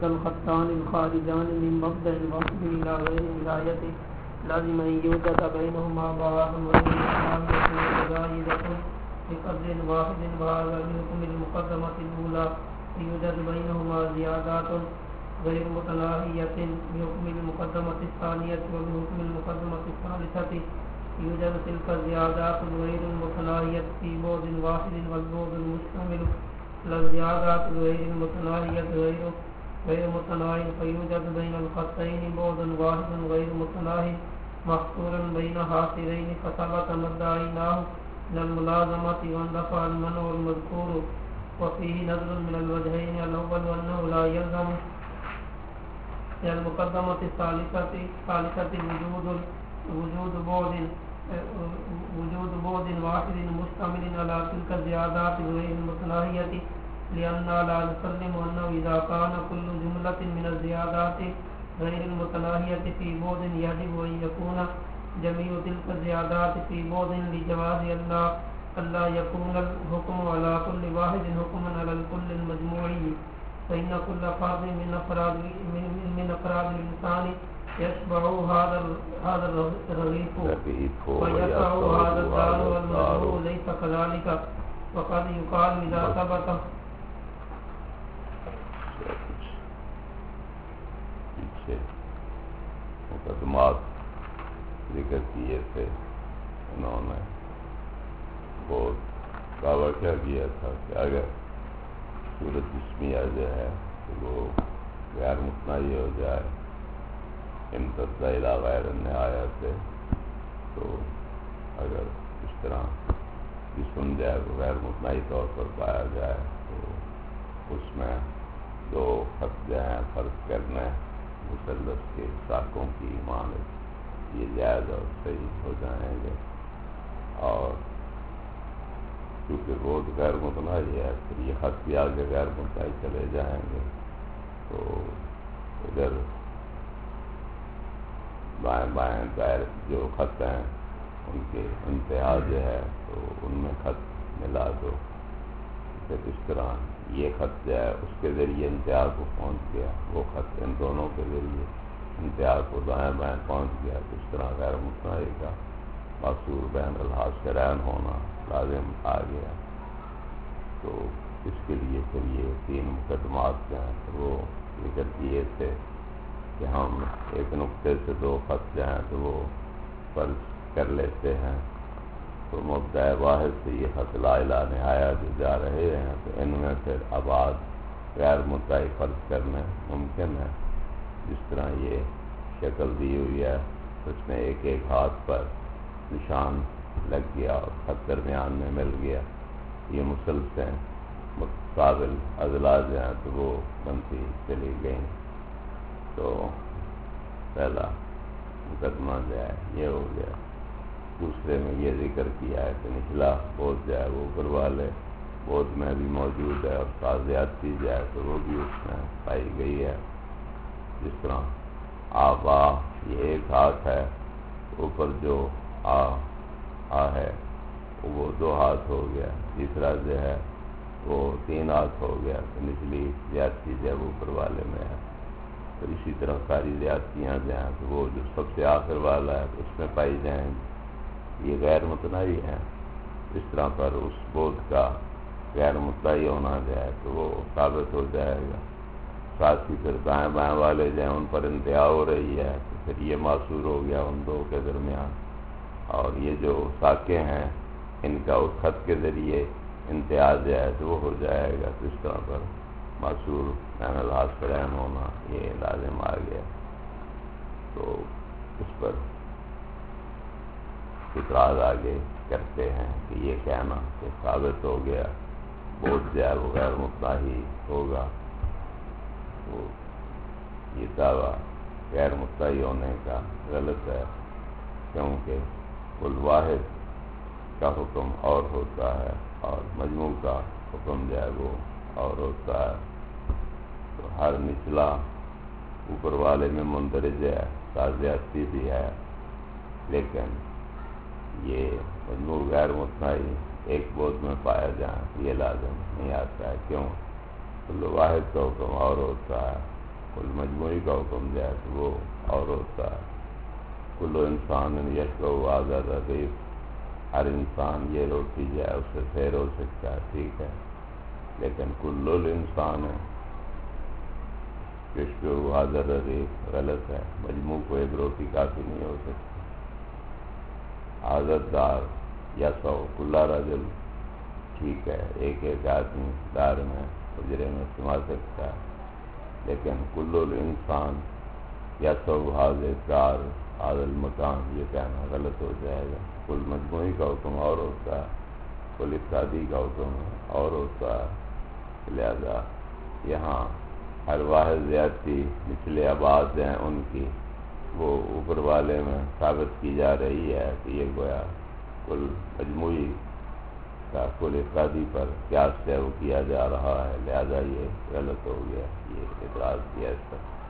الخطان الخارجان من مبدأ الوصف إلى غير ولايته لازم أن يوجد بينهما بعض وزائدة بقدر واحد وهذا بحكم المقدمة الأولى يوجد بينهما زيادات غير متناهية بحكم المقدمة الثانية وبحكم المقدمة الثالثة يوجد تلك الزيادات غير المتناهية في بعد واحد والبعد المشتمل للزيادات غير المتناهية غير متناهي فيوجد بين الخطين بعد واحد غير متناهي محصورا بين حاصرين فثبت ما ادعيناه من الملازمة واندفع المنع المذكور وفيه نظر من الوجهين الأول وأنه لا يلزم من المقدمة الثالثة وجود بعد واحد مشتمل على تلك الزيادات غير المتناهية لأننا لا نسلم أنه إذا كان كل جملة من الزيادات غير المتناهية في بعد يجب أن يكون جميع تلك الزيادات في بعد لجواز ألا يكون الحكم على كل واحد حكما على الكل المجموعي فإن كل فرد من أفراد الإنسان يشبع هذا الرغيف ويسع هذا الدار والمجموع ليس كذلك وقد يقال إذا ثبت مقدمات ذکر کیے تھے انہوں نے بہت دعویٰ کیا تھا کہ اگر صورت جسمیہ جو ہے تو وہ غیر متناہی ہو جائے امتدہ الی غیر النہایہ سے تو اگر اس طرح جسم جو ہے وہ غیر متناہی طور پر پایا جائے تو اس میں دو خط جو ہیں فرض کرنے مثلث کے ساکوں کی مانند یہ جائز اور صحیح ہو جائیں گے اور کیونکہ روز غیر متناہی ہے پھر یہ خط بھی آگے غیر متناہی چلے جائیں گے تو ادھر بائیں بائیں دائر جو خط ہیں ان کے انتہا جو ہے تو ان میں خط ملا دو پھر اس طرح یہ خط جو ہے اس کے ذریعے انتہا کو پہنچ گیا وہ خط ان دونوں کے ذریعے انتہا کو دائیں بائیں پہنچ گیا تو اس طرح غیر متناہی کا محصور بین الحاصرین ہونا لازم آ گیا تو اس کے لیے پھر یہ تین مقدمات ہیں وہ ذکر کیے تھے کہ ہم ایک نقطے سے دو خط جائیں تو وہ فرض کر لیتے ہیں تو مبدأ واحد سے یہ خط لا الہ نہایہ جو جا رہے ہیں تو ان میں پھر ابعاد غیر متناہی فرض کرنے ممکن ہے جس طرح یہ شکل دی ہوئی ہے اس میں ایک ایک ہاتھ پر نشان لگ گیا اور خط درمیان میں مل گیا یہ مسلسل متقابل اضلاع جو ہیں تو وہ بنتی چلی گئیں تو پہلا مقدمہ جو ہے یہ ہو گیا دوسرے میں یہ ذکر کیا ہے کہ نچلا بودھ جو ہے وہ اوپر والے بودھ میں بھی موجود ہے اور سازیاتی جو ہے تو وہ بھی اس میں پائی گئی ہے جس طرح آبا یہ ایک ہاتھ ہے اوپر جو آ ہے وہ دو ہاتھ ہو گیا تیسرا جو ہے وہ تین ہاتھ ہو گیا تو نچلی زیادتی جو ہے وہ اوپر والے میں ہے تو اسی طرح ساری زیادتیاں جو ہیں تو وہ جو سب سے آخر والا ہے اس میں پائی جائیں گی یہ غیر متناہی ہیں اس طرح پر اس بودھ کا غیر متناہی ہونا جو ہے تو وہ ثابت ہو جائے گا ساتھ ہی پھر دائیں بائیں والے جو ہیں ان پر انتہا ہو رہی ہے تو پھر یہ معصور ہو گیا ان دو کے درمیان اور یہ جو ساکے ہیں ان کا اس خط کے ذریعے انتہا جو ہے تو وہ ہو جائے گا تو اس طرح پر معصور بین الحاصرین ہونا یہ لازم آ گیا تو اس پر اعتراض آگے کرتے ہیں کہ یہ کہنا کہ ثابت ہو گیا بودھ جو ہے وہ غیر متناہی ہوگا تو یہ دعویٰ غیر متناہی ہونے کا غلط ہے کیونکہ کل واحد کا حکم اور ہوتا ہے اور مجموع کا حکم جو ہے وہ اور ہوتا ہے تو ہر نچلا اوپر والے میں مندرج ہے سازیاتی بھی ہے لیکن یہ مجموع غیر متناہی ایک بودھ میں پایا جائے یہ لازم نہیں آتا ہے کیوں کل واحد کا حکم اور ہوتا ہے کل مجموعی کا حکم جو ہے تو وہ اور ہوتا ہے. کل انسان یشبع هذا الرغیف، ہر انسان یہ روٹی جو ہے اس سے سیر ہو سکتا ہے، ٹھیک ہے، لیکن کل الانسان یشبع هذا الرغیف غلط ہے. مجموع کو ایک روٹی کافی نہیں ہو سکتی. عادت دار یا سو کل رجل، ٹھیک ہے، ایک ایک آدمی دار میں اجرے میں سما سکتا ہے، لیکن کل الانسان یا سو حاضر دار عادل مکان یہ کہنا غلط ہو جائے گا. کل مجموعی کا حکم اور ہوتا ہے، کل افرادی کا حکم اور ہوتا ہے. لہذا یہاں ہر واحد زیادتی نچلے ابعاد ہیں ان کی وہ اوپر والے میں ثابت کی جا رہی ہے کہ یہ گویا کل مجموعی کا کل افرادی پر قیاس سے وہ کیا جا رہا ہے. لہذا یہ غلط ہو گیا، یہ اعتراض کیا اس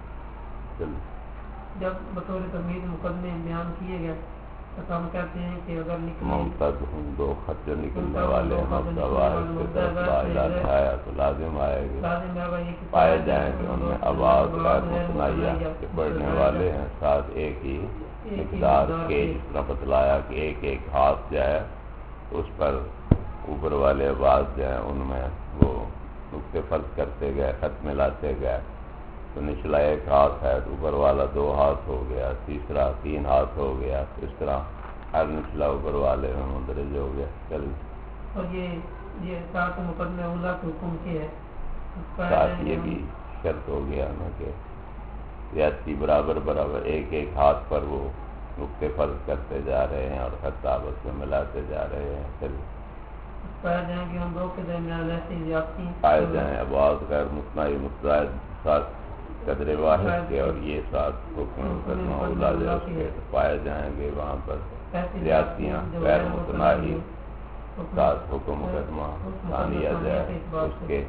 پر. جب بطور تمہید مقدمے بیان کیے گئے تو ہم کہتے ہیں کہ اگر ممتد ہوں دو خط جو نکلنے والے مبدا واحد کے طرف لا الہ آیا تو لازم آئے گا، پائے جائیں کہ ان میں ابعاد غیر متناہیہ کے پڑھنے والے ہیں، ساتھ ایک ہی مقدار کے، جس طرح بتلایا کہ ایک ایک ہاتھ جو ہے اس پر اوپر والے ابعاد جو ہیں ان میں وہ نقطے فرض کرتے گئے، خط ملاتے گئے. تو نچلا ایک ہاتھ ہے تو اوپر والا دو ہاتھ ہو گیا، تیسرا تین ہاتھ ہو گیا، اس طرح ہر نچلا اوپر والے میں مندرج ہو گیا. چل اور یہ ساتھ مقدمہ اولا کے حکم کی ہے، ساتھ یہ بھی شرط ہو گیا نا کہ زیادتی برابر برابر ایک ایک ہاتھ پر وہ نقطے فرض کرتے جا رہے ہیں اور خط آپس میں ملاتے جا رہے ہیں. چل پایا جائیں کہ ہم دو کے درمیان ایسی زیادتی پائے جائیں ابعاد غیر متناہی متضاد ساتھ قدر واحد کے اور یہ ساتھ حکم مقدمہ اولا جو اس کے پائے جائیں گے وہاں پر زیادتیاں غیر متناہی ساتھ حکم مقدمہ ثانیہ جائے اس کے،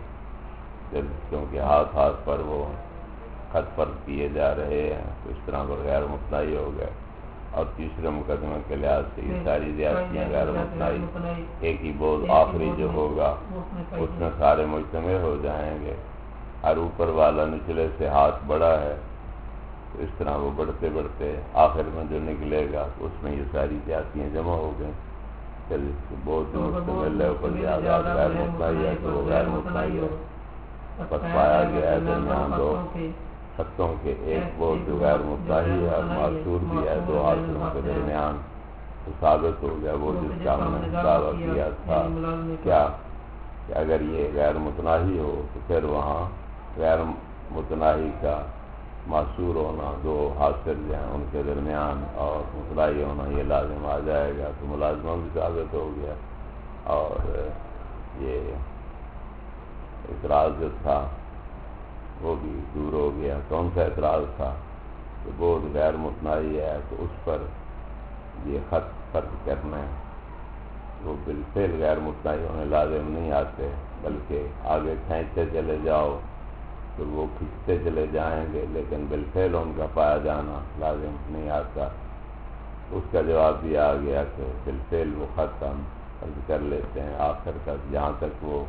کیونکہ ہاتھ ہاتھ پر وہ خط فرض کیے جا رہے ہیں تو اس طرح پر غیر متناہی ہو گئے. اور تیسرے مقدمے کے لحاظ سے یہ ساری زیادتیاں غیر متناہی، ایک ہی بوجھ آخری جو ہوگا اس میں سارے مجتمع ہو جائیں گے. ہر اوپر والا نچلے سے ہاتھ بڑا ہے تو اس طرح وہ بڑھتے بڑھتے آخر میں جو نکلے گا اس میں یہ ساری زیادتیاں جمع ہو گئیں. چل بہت مشتمل ہے اوپر زیادہ غیر متناہی ہے تو وہ غیر متناہی ہے. بس پایا گیا ہے درمیان دو خطوں کے ایک بہت غیر متناہی ہے اور معصور بھی ہے دو ہاتھوں کے درمیان، تو ثابت ہو گیا وہ جس کا ہم نے دعویٰ کیا تھا کیا کہ اگر یہ غیر متناہی ہو تو پھر وہاں غیر متناہی کا معصور ہونا دو حاصل جو ہیں ان کے درمیان اور متناہی ہونا یہ لازم آ جائے گا، تو ملازمہ بھی ثابت ہو گیا. اور یہ اعتراض جو تھا وہ بھی دور ہو گیا. کون سا اعتراض تھا کہ بہت غیر متناہی ہے تو اس پر یہ خط فرض کرنا وہ بالفعل غیر متناہی ہونے لازم نہیں آتے، بلکہ آگے کھینچتے چلے جاؤ تو وہ کھینچتے چلے جائیں گے، لیکن بالفعل ان کا پایا جانا لازم نہیں آتا. اس کا جواب بھی آ گیا کہ بالفعل وہ خط ہم فرض کر لیتے ہیں آخر تک، جہاں تک وہ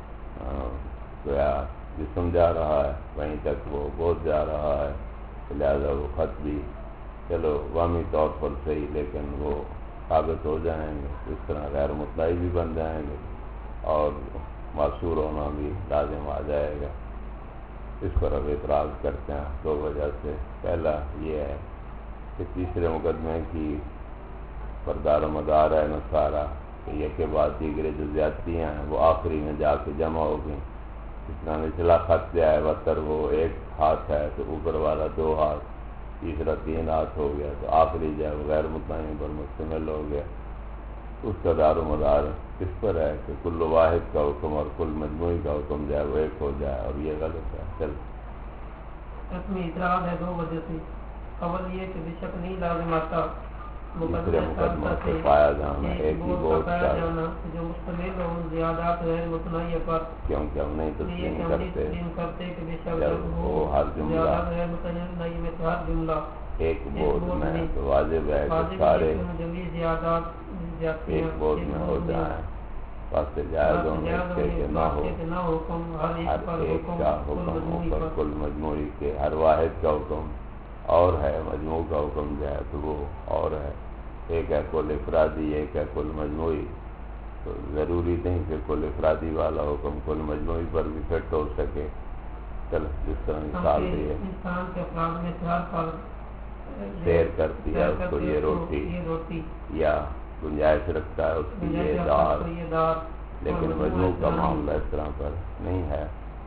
جسم جا رہا ہے وہیں تک وہ بہت جا رہا ہے. لہذا وہ خط بھی چلو وامی طور پر صحیح لیکن وہ ثابت ہو جائیں گے، اس طرح غیر متناہی بھی بن جائیں گے اور معصور ہونا بھی لازم آ جائے گا. اس پر اب اعتراض کرتے ہیں دو وجہ سے. پہلا یہ ہے کہ تیسرے مقدمے کی پردار و مدار ہے نصارہ کہ یہ کے بعد دیگرے جو زیادتیاں ہیں وہ آخری میں جا کے جمع ہو گئیں. جتنا نچلا خط جو ہے بتر وہ ایک ہاتھ ہے تو اوپر والا دو ہاتھ، تیسرا تین ہاتھ ہو گیا تو آخری جو ہے وہ غیر متناہی پر مشتمل ہو گیا. اس کا دار و مدار اس پر ہے کہ کل واحد کا حکم اور کل مجموعی کا حکم جو ہے وہ ایک ہو جائے، اور یہ غلط ہے. چل اس میں اعتراض ہے دو وجہ سے. اول یہ کہ بے شک نہیں لازم آتا دوسرے مقدمہ سے پایا جانا ایک ہی بہت کا جو مشتمل ہو زیادات غیر متناہیہ پر، کیونکہ ہم نہیں تسلیم کرتے کہ بے شک جب وہ ہر جملہ غیر متناہی میں تو ہر جملہ ایک بوجھ میں تو واجب ہے کہ سارے ایک بوجھ میں ہو جائیں. بات جائز ہونے سے کہ نہ ہو ہر ایک کا حکم اوپر کل مجموعی کے ہر واحد کا حکم اور ہے، مجموع کا حکم جو ہے تو وہ اور ہے، ایک ہے کل افرادی ایک ہے کل مجموعی، تو ضروری نہیں کہ کل افرادی والا حکم کل مجموعی پر بھی فٹ ہو سکے۔ چل جس طرح مثال دی ہے انسان کے افراد میں سے ہر فرد سیر کرتی ہے اس کو یہ روٹی یا گنجائش رکھتا ہے اس کی یہ دار، لیکن مجموع کا معاملہ اس طرح پر نہیں ہے۔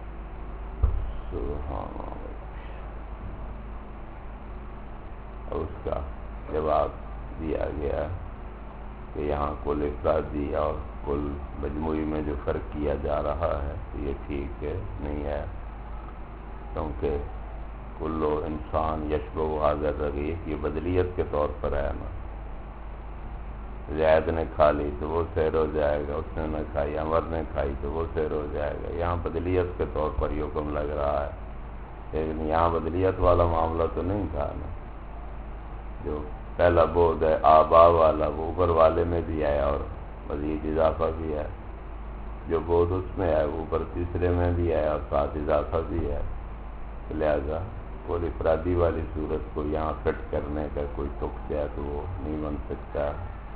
سبحان اللہ۔ اس کا جواب دیا گیا کہ یہاں کل افرادی اور کل مجموعی میں جو فرق کیا جا رہا ہے یہ ٹھیک ہے نہیں ہے، کیونکہ کلو انسان یشبہ حاضر رغیف یہ بدلیت کے طور پر ہے نا، زید نے کھا لی تو وہ سیر ہو جائے گا، اس نے نہ کھائی، عمر نے کھائی تو وہ سیر ہو جائے گا، یہاں بدلیت کے طور پر یہ حکم لگ رہا ہے، لیکن یہاں بدلیت والا معاملہ تو نہیں تھا نا، جو پہلا بود ہے آبا والا وہ اوپر والے میں بھی ہے اور مزید اضافہ بھی ہے، جو بود اس میں ہے وہ اوپر تیسرے میں بھی ہے اور ساتھ اضافہ بھی ہے، لہذا کوئی افرادی والی صورت کو یہاں فٹ کرنے کا کوئی تک ہے تو وہ نہیں بن سکتا،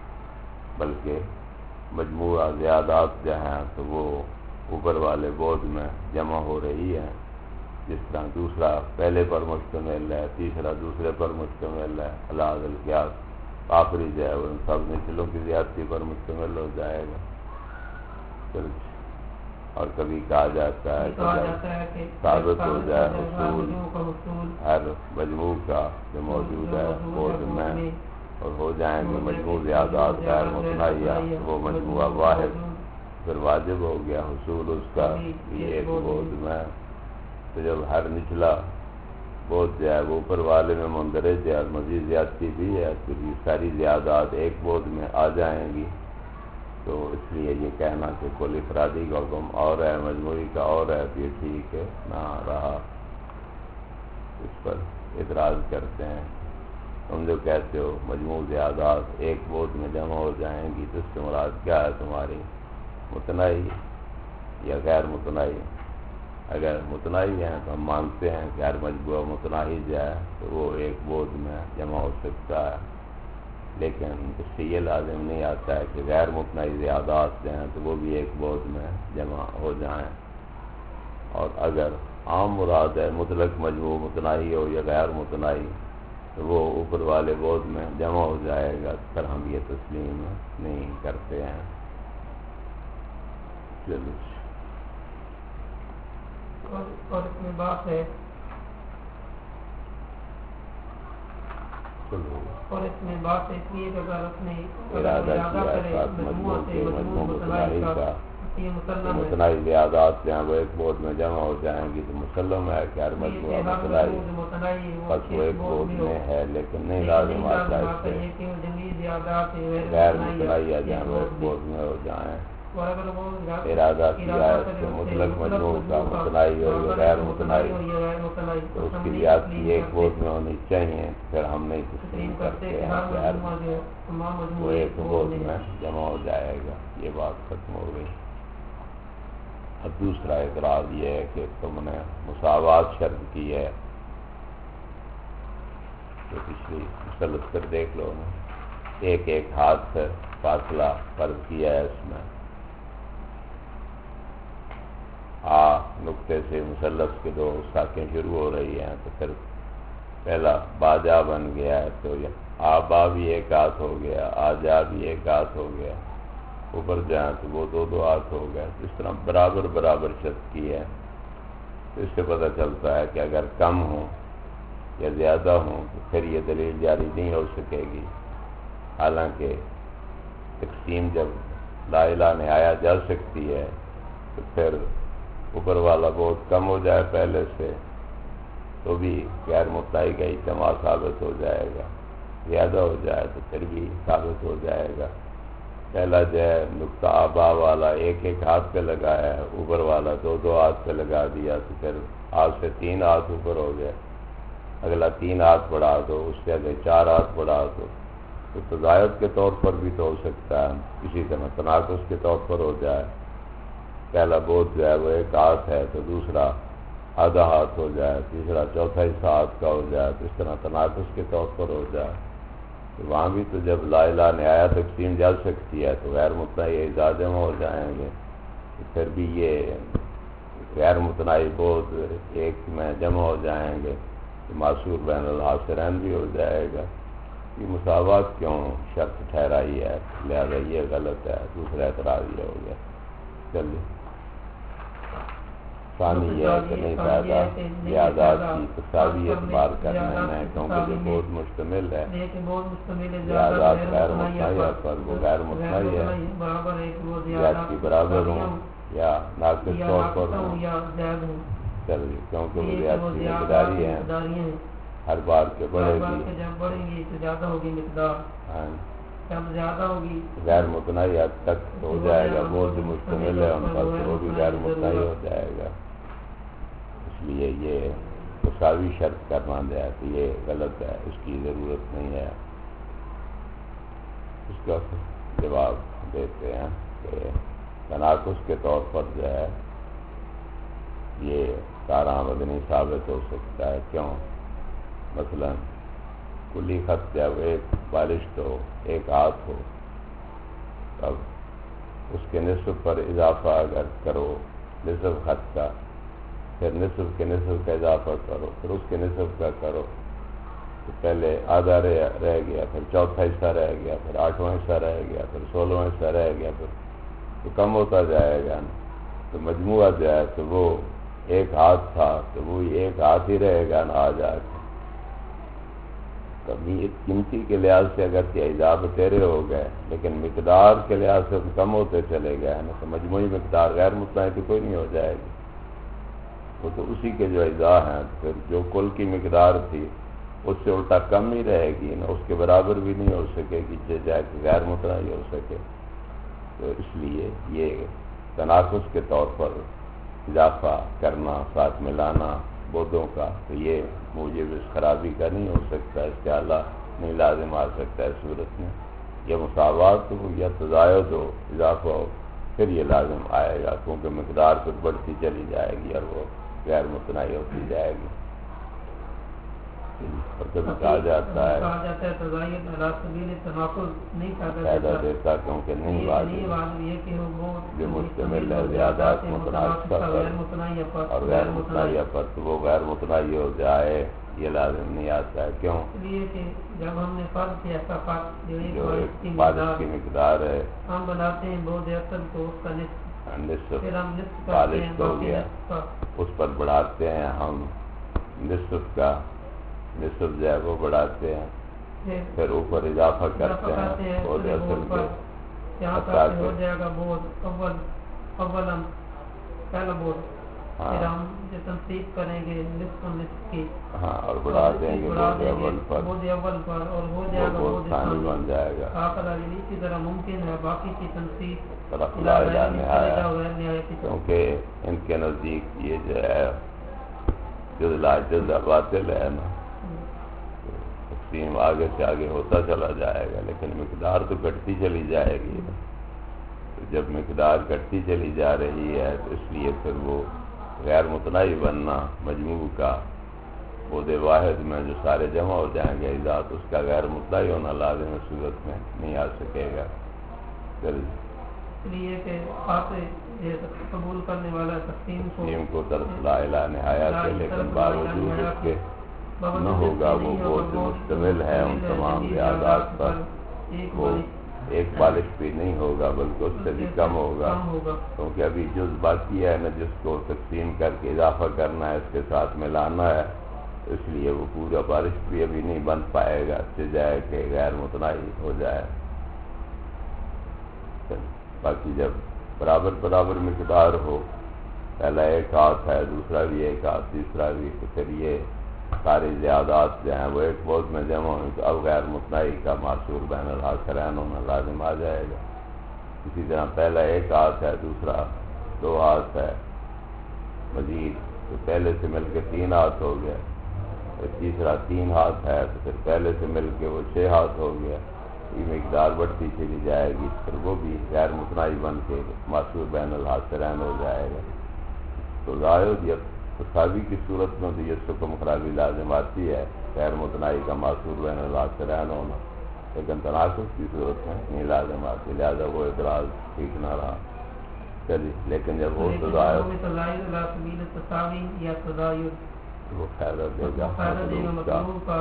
بلکہ مجموعہ زیادات جو ہیں تو وہ اوپر والے بود میں جمع ہو رہی ہیں، جس طرح دوسرا پہلے پر مشتمل ہے، تیسرا دوسرے پر مشتمل ہے، الحاظ القیاس آخری جو ہے وہ ان سب نچلوں کی زیادتی پر مشتمل ہو جائے گا۔ اور کبھی کہا جاتا ہے کہ ثابت ہو جائے حصول ہر مجموع کا جو موجود ہے بود میں، اور ہو جائیں گے مجموع زیادات غیر متناہیہ وہ مجموعہ واحد، پھر واجب ہو گیا حصول اس کا ایک بود میں، تو جب ہر نچلا بود جو ہے وہ اوپر والے میں مندرج ہے اور مزید زیادتی بھی ہے تو یہ ساری زیادات ایک بود میں آ جائیں گی، تو اس لیے یہ کہنا کہ کل افرادی کا حکم اور ہے مجموعی کا اور ہے تو یہ ٹھیک ہے نہ رہا، اس پر اعتراض کرتے ہیں۔ تم جو کہتے ہو مجموع زیادات ایک بود میں جمع ہو جائیں گی تو اس سے مراد کیا ہے تمہاری، متناہی یا غیر متناہی؟ اگر متناہی ہیں تو ہم مانتے ہیں کہ ہر مجموعہ متناہی جو ہے تو وہ ایک بود میں جمع ہو سکتا ہے، لیکن اس سے یہ لازم نہیں آتا ہے کہ غیر متناہی زیادات جو ہیں تو وہ بھی ایک بود میں جمع ہو جائیں، اور اگر عام مراد ہے مطلق مجموع متناہی ہو یا غیر متناہی تو وہ اوپر والے بود میں جمع ہو جائے گا، پھر ہم یہ تسلیم نہیں کرتے ہیں۔ چلو اور اس میں بات ہے اور اس میں بات اس لیے کہ اگر اپنے ارادہ کیا مجموع کے مجموع متناہی کا متناہی زیادات جو ہیں وہ ایک بود میں جمع ہو جائیں گی تو مسلم ہے کہ ہر مجموعہ متناہی بس وہ ایک بود میں ہے، لیکن نہیں لازم آتا اس سے غیر متناہی جو ہیں وہ ایک بود میں ہو جائیں۔ ارادہ کیا ہے کہ مطلق مجموع کا متناہی ہو یا غیر متناہی تو اس کی زیادتی ایک بود میں ہونی چاہیے، پھر ہم نہیں تسلیم کرتے ہیں کہ ہر وہ ایک بود میں جمع ہو جائے گا، یہ بات ختم ہو گئی۔ اب دوسرا اعتراض یہ ہے کہ تم نے مساوات شرط کی ہے، تو پچھلی مسلط کر دیکھ لو نا، ایک ایک ہاتھ سے فاصلہ فرض کیا ہے اس میں، نقطے سے مثلث کے دو ساکیں شروع ہو رہی ہیں تو پھر پہلا باجا بن گیا ہے تو آبا بھی ایک ہاتھ ہو گیا، آجا بھی ایک ہاتھ ہو گیا، اوپر جائیں تو وہ دو دو ہاتھ ہو گیا، اس طرح برابر برابر شرط کی ہے، تو اس سے پتہ چلتا ہے کہ اگر کم ہوں یا زیادہ ہوں تو پھر یہ دلیل جاری نہیں ہو سکے گی، حالانکہ تقسیم جب لا الہ نے آیا جا سکتی ہے تو پھر اوپر والا بہت کم ہو جائے پہلے سے تو بھی غیر متناہی کا اجتماع ثابت ہو جائے گا، زیادہ ہو جائے تو پھر بھی ثابت ہو جائے گا۔ پہلا جو ہے نقطہ آبا والا ایک ایک ہاتھ پہ لگایا ہے، اوپر والا دو دو ہاتھ پہ لگا دیا تو پھر ہاتھ سے تین ہاتھ اوپر ہو گئے، اگلا تین ہاتھ بڑھا دو، اس سے اگر چار ہاتھ بڑھا دو تو تضاعف کے طور پر بھی تو ہو سکتا ہے، اسی طرح تناقض کے طور پر ہو جائے، پہلا بودھ جو ہے وہ ایک ہاتھ ہے تو دوسرا آدھا ہاتھ ہو جائے، تیسرا چوتھا حصہ ہاتھ کا ہو جائے، تو اس طرح تناقض کے طور پر ہو جائے، تو وہاں بھی تو جب لا الہ نہایت تقسیم جا سکتی ہے تو غیر متناہی اجزاء جمع ہو جائیں گے، تو پھر بھی یہ غیر متناہی بودھ ایک میں جمع ہو جائیں گے، تو معصور بین الحاصرین بھی ہو جائے گا۔ یہ مساوات کیوں شرط ٹھہرائی ہے، لہذا یہ غلط ہے، دوسرا اعتراض یہ ہو گیا۔ چلیے ثانی یہ ہے کہ نہیں پیدا زیادات کی تساوی اعتبار کرنے میں، کیونکہ یہ بہت مشتمل ہے زیادات غیر متناہی پر، وہ غیر متناہی ہے، زیادتی برابر ہوں یا ناقص طور پر ہوں، چلیے کیونکہ وہ زیادتی مقداری ہیں، ہر بار کے بڑھے گی، جب بڑھے گی تو زیادہ ہوگی مقدار، جب زیادہ ہوگی غیر متناہی حد تک ہو جائے گا، بہت مشتمل ہے ان پر، تو وہ بھی غیر متناہی ہو جائے گا۔ اس لیے یہ تساوی شرط کرنا جائے تو یہ غلط ہے، اس کی ضرورت نہیں ہے۔ اس کا جواب دیتے ہیں کہ تناقض کے طور پر جو ہے یہ کارآمد نہیں ثابت ہو سکتا ہے۔ کیوں؟ مثلا کلی خط جب ایک بالشت ہو، ایک ہاتھ ہو، تب اس کے نصف پر اضافہ اگر کرو نصف خط کا، پھر نصف کے نصف کا اضافہ کرو، پھر اس کے نصف کا کرو، تو پہلے آدھا رہ گیا، پھر چوتھا حصہ رہ گیا، پھر آٹھواں حصہ رہ گیا، پھر 16واں حصہ رہ گیا، پھر تو کم ہوتا جائے گا نا، تو مجموعہ جو ہے تو وہ ایک ہاتھ تھا تو وہ ایک ہاتھ ہی رہے گا نا آ جا کے۔ قیمتی کے لحاظ سے اگر کہ اجزاء تیرے ہو گئے، لیکن مقدار کے لحاظ سے کم ہوتے چلے گئے نا، تو مجموعی مقدار غیر متناہی تو کوئی نہیں ہو جائے گی، وہ تو اسی کے جو اجزاء ہیں، پھر جو کل کی مقدار تھی اس سے الٹا کم ہی رہے گی نا، اس کے برابر بھی نہیں ہو سکے گی جائے کہ غیر متناہی ہو سکے۔ تو اس لیے یہ تناقض کے طور پر اضافہ کرنا، ساتھ ملانا بودوں کا، تو یہ موجب اس خرابی کا نہیں ہو سکتا، اس کے اعلیٰ نہیں لازم آ سکتا ہے صورت میں۔ یہ مساوات ہو یا تزاید ہو، اضافہ ہو، پھر یہ لازم آئے گا، کیونکہ مقدار پھر بڑھتی چلی جائے گی اور وہ غیر متناہی ہوتی جائے گی۔ اور کبھی کہا جاتا ہے تزاید علی سبیل تناقض نہیں پیدا دیتا، کیونکہ نہیں واضح جو مشتمل ہے زیادات متناقض پر اور غیر متناہی پر، تو وہ غیر متناہی ہو جائے یہ لازم نہیں آتا ہے۔ کیوں؟ اس لیے کہ جب ہم نے فرض کیا ایسا فرض جو ایک بالش کی مقدار ہے، ہم بناتے ہیں بود اصل تو اس کا نصف پھر ہم نصف بالش ہو گیا، اس پر بڑھاتے ہیں ہم نصف کا، نصف جو ہے وہ بڑھاتے ہیں، پھر اوپر اضافہ کرتے ہیں بود اصل کے، یہاں تک ہو جائے گا بود اول پہلا بود، پھر ہم جو تنصیب کریں گے نصف کی، اور بڑھا دیں گے بود اول پر اور ہو جائے گا بود ثانی بن جائے گا۔ آخر اسی طرح ممکن ہے باقی کی تنصیب طرف لا الہ نہایت، کیونکہ ان کے نزدیک یہ جو ہے جز لا جز باطل ہے نا، تقسیم آگے سے آگے ہوتا چلا جائے گا، لیکن مقدار تو گھٹتی چلی جائے گی، تو جب مقدار گھٹتی چلی جا رہی ہے تو اس لیے پھر وہ غیر متناہی بننا مجموع کا بود واحد میں جو سارے جمع ہو جائیں گے اجزاء، اس کا غیر متناہی ہونا لازم ہے، صورت میں نہیں آ سکے گا۔ اس لیے کہ آپ قبول کرنے والا تقسیم کو طرف لا الہ نہایت ہے، لیکن باوجود اس کے نہ ہوگا وہ بہت مشتمل ہے ان تمام زیادات پر، وہ ایک بالش بھی نہیں ہوگا بلکہ اس سے بھی کم ہوگا، کیونکہ ابھی جز باقی ہے نا جس کو تقسیم کر کے اضافہ کرنا ہے، اس کے ساتھ ملانا ہے، اس لیے وہ پورا بالش بھی ابھی نہیں بن پائے گا، سے جائے کہ غیر متناہی ہو جائے۔ باقی جب برابر برابر مقدار ہو، پہلا ایک ہاتھ ہے، دوسرا بھی ایک ہاتھ، تیسرا بھی، تو پھر یہ ساری زیادات جو ہیں وہ ایک بود میں جمع ہوئی تو اب غیر متناہی کا معصور بین الحاصرین ہونا لازم آ جائے گا۔ اسی طرح پہلا ایک ہاتھ ہے، دوسرا 2 ہاتھ ہے، مزید تو پہلے سے مل کے 3 ہاتھ ہو گیا، پھر تیسرا 3 ہاتھ ہے تو پھر پہلے سے مل کے وہ 6 ہاتھ ہو گیا، مقدار بڑھتی چلی جائے گی، پھر وہ بھی غیر متنائی بن کے معصور بین الحاصرین ہو جائے گا۔ تو زائد یا تساوی کی صورت میں تو یہ حکم خرابی لازم آتی ہے، غیر متنائی کا معصور بین الحاصرین ہونا، لیکن تناقض کی صورت میں نہیں لازم آتی، لہذا وہ اعتراض ٹھیک نہ رہا۔ چلیے، لیکن جب وہ تزائد وہ فائدہ دے گا مطلوب کا۔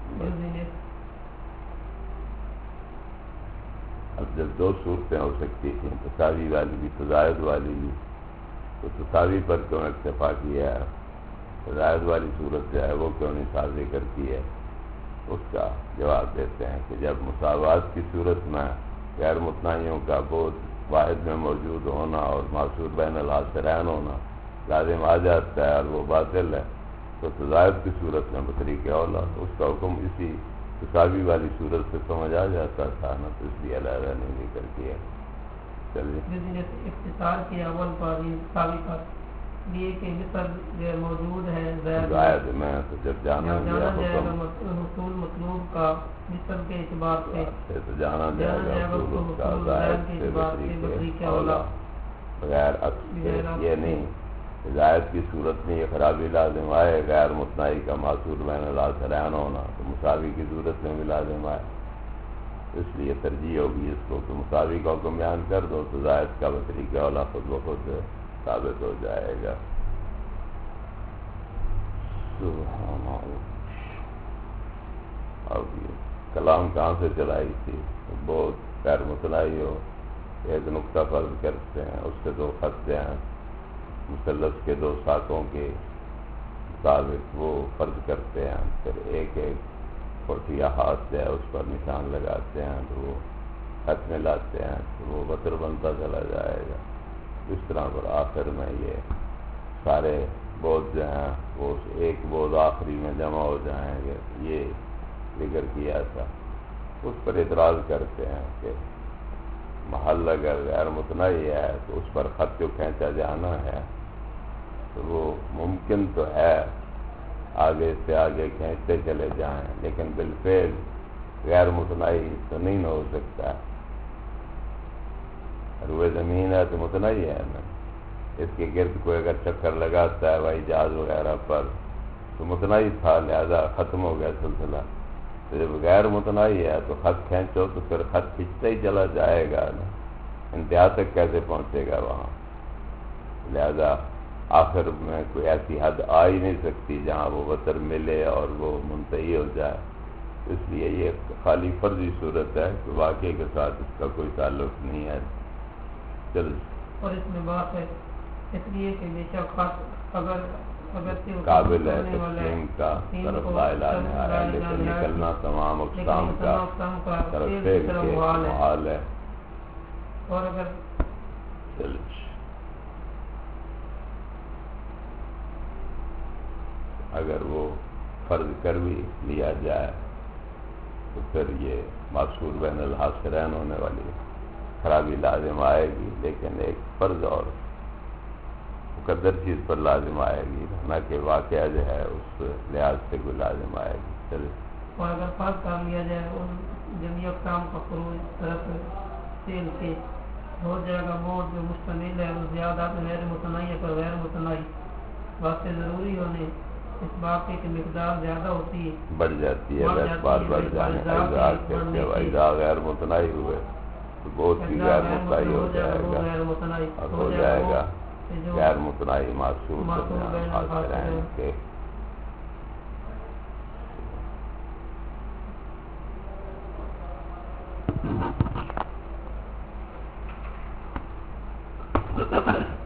اب جب دو صورتیں ہو سکتی تھیں، تساوی والی بھی تزائد والی بھی، تو تساوی پر کیوں اکتفا کیا ہے؟ تزائد والی صورت جو ہے وہ کیوں نہیں سازی کرتی ہے؟ اس کا جواب دیتے ہیں کہ جب مساوات کی صورت میں غیر متنائیوں کا بہت واحد میں موجود ہونا اور معصور بین الحاصرین ہونا لازم آ جاتا ہے اور وہ باطل ہے، تو تزائد کی صورت میں بطریق اولا اس کا حکم اسی تساوی والی صورت سے سمجھ آ جاتا تھا نا، تو اس لیے علیحدہ نہیں ذکر کیا۔ چلیے، اختصار کے اول پر سابقہ یہ کہ مثل موجود ہے زائد میں تو جب جانا جائے گا حصول مطلوب کا مثل کے اعتبار سے تو جانا جائے گا حصول کا زائد سے بطریق اولا، بغیر عکس سے یہ نہیں۔ زائد کی صورت میں یہ خرابی لازم آئے غیر متنائی کا معصور بین الحاصرین ہونا، تو مساوی کی صورت میں بھی لازم آئے، اس لیے ترجیح ہوگی اس کو کہ مساوی کا حکم بیان کر دو تو زائد کا بطریق اولا خود بخود ثابت ہو جائے گا۔ سبحان اللہ۔ اب یہ کلام کہاں سے چلائی تھی؟ بہت غیر متنائی ہو، ایک نقطہ فرض کرتے ہیں، اس سے دو خط ہیں، مثلث کے دو ساقوں کے مطابق وہ فرض کرتے ہیں، پھر ایک ایک پھوٹیا ہاتھ سے اس پر نشان لگاتے ہیں تو وہ خط میں لاتے ہیں تو وہ وتر بنتا چلا جائے گا۔ اس طرح پر آخر میں یہ سارے بود جو ہیں وہ ایک بود آخری میں جمع ہو جائیں گے، یہ ذکر کیا تھا۔ اس پر اعتراض کرتے ہیں کہ محل اگر غیر متنائی ہے تو اس پر خط جو کھینچا جانا ہے تو وہ ممکن تو ہے آگے سے آگے کھینچتے چلے جائیں، لیکن بالفعل غیر متنائی تو نہیں نہ ہو سکتا۔ روئے زمین ہے تو متنائی ہے نا، اس کے گرد کوئی اگر چکر لگاتا ہے ہوائی جہاز وغیرہ پر تو متنائی تھا، لہذا ختم ہو گیا سلسلہ۔ تو جب غیر متنائی ہے تو خط کھینچو تو پھر خط کھینچتا ہی چلا جائے گا نا، انتہا تک کیسے پہنچے گا وہاں؟ لہذا آخر میں کوئی ایسی حد آ ہی نہیں سکتی جہاں وہ وتر ملے اور وہ منتہی ہو جائے، اس لیے یہ خالی فرضی صورت ہے کہ واقعے کے ساتھ اس کا کوئی تعلق نہیں ہے۔ چل اور اس میں بات ہے اس لیے کہ بے شک خط اگر قابل ہے تسلیم کا طرف لا الہ الا اللہ، لیکن نکلنا تمام اقسام کا طرف فعل کے محال ہے۔ اور اگر وہ فرض کر بھی لیا جائے تو پھر یہ معصور بین الحاصرین ہونے والی خرابی لازم آئے گی، لیکن ایک فرض اور مقدر چیز پر لازم آئے گی، نہ کہ واقعہ جو ہے اس لحاظ سے کوئی لازم آئے گی۔ چلے، اور اگر فرض کر لیا جائے ان جمعی اقسام کا خروج طرف فعل کے ہو جائے گا موت جو مشتمل ہے اس زیادہ غیر متنائی پر غیر متنائی واسطے ضروری ہونے اس واقعے کی مقدار زیادہ ہوتی ہے، بڑھ جاتی ہے، بار بڑھ جانے جب اجزاء غیر متنائی ہوئے تو بہت ہی غیر متنائی ہو جائے گا، اور ہو جائے گا غیر متنائی معصور بین الحاصرین کے